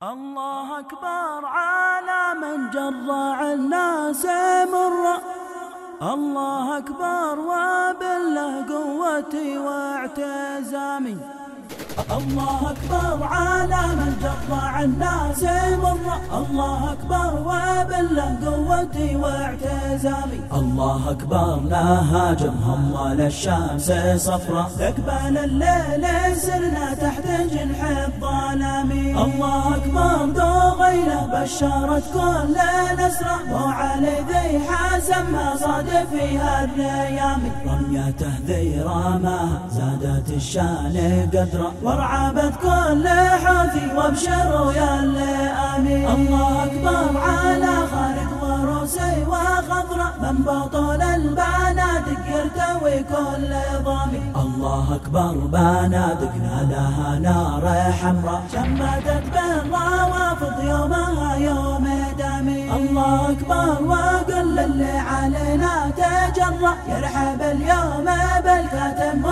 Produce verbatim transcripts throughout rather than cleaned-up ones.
الله أكبر على من جرع الناس مرة. الله أكبر وبالله قوتي واعتزامي. الله أكبر على من جرع الناس مرة. الله أكبر وبالله قوتي واعتزامي. الله أكبر لا هاجمهم ولا الشمس صفرة. ثقبان الليل سرنا تحت جنح الظلامي. الله أكبر دوغيله بشرت كل نسرة. وعلي ذي حاسمها صاد فيها الريامي. رميته ذي رامها زادت الشان قدرة. وارعبت كل حوثي وابشروا يا اللئامي. الله أكبر على خالد وروسي وخضرة. من بطل البنادق يرتوي كل ضامي. الله أكبر بنادقنا لها نار حمراء. شمتت بالروافض يومها يوم دامي. الله أكبر وقل اللي علينا تجرأ. يرحب اليوم بالكتم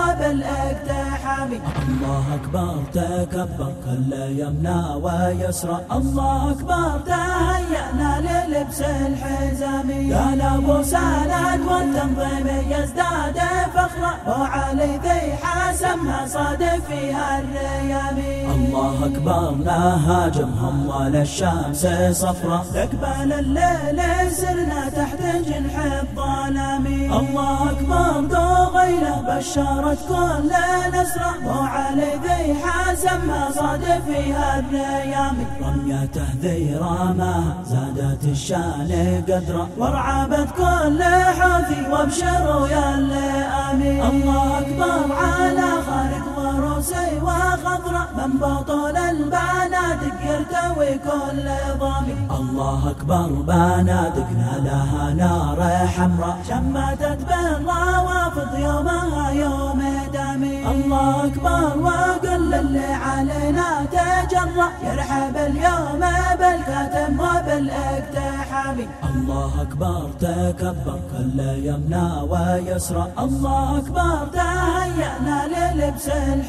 وبالاقتحام. الله أكبر تكبر كل يمنى ويسرى. الله أكبر تهيأنا للبس الحزام. قال أبو سند والتنظيم يزداد فخرا. وعلي ذي حاسمها صاد فيها الريامي. الله أكبر لا هاجمهم ولا الشمس صفرة. ثقبان الليل سرنا تحت جنح الظلام. الله أكبر دوغيله بشرت كل نسرة. وعلي ذي حاسمها صاد فيها الريامي. رميته ذي رامها زادت الشان قدرة. وارعبت كل حوثي وابشروا يا اللئامي. الله أكبر على خالد وروسي وخضرة. من بطل البنادق يرتوي كل ضامي. الله أكبر بنادقنا لها نار حمراء. شمتت بالروافض يومها يوم دامي. الله أكبر وقل اللي علينا تجرأ. يرحب اليوم بالكتم وبالاقتحام. الله أكبر تكبر كل يمنى ويسرى. الله أكبر تهيأنا للبس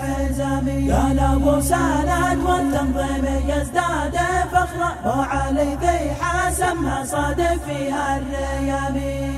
الحزام. قال أبو سند والتنظيم يزداد فخرا. وعلي ذي حاسمها صاد فيها الريامي.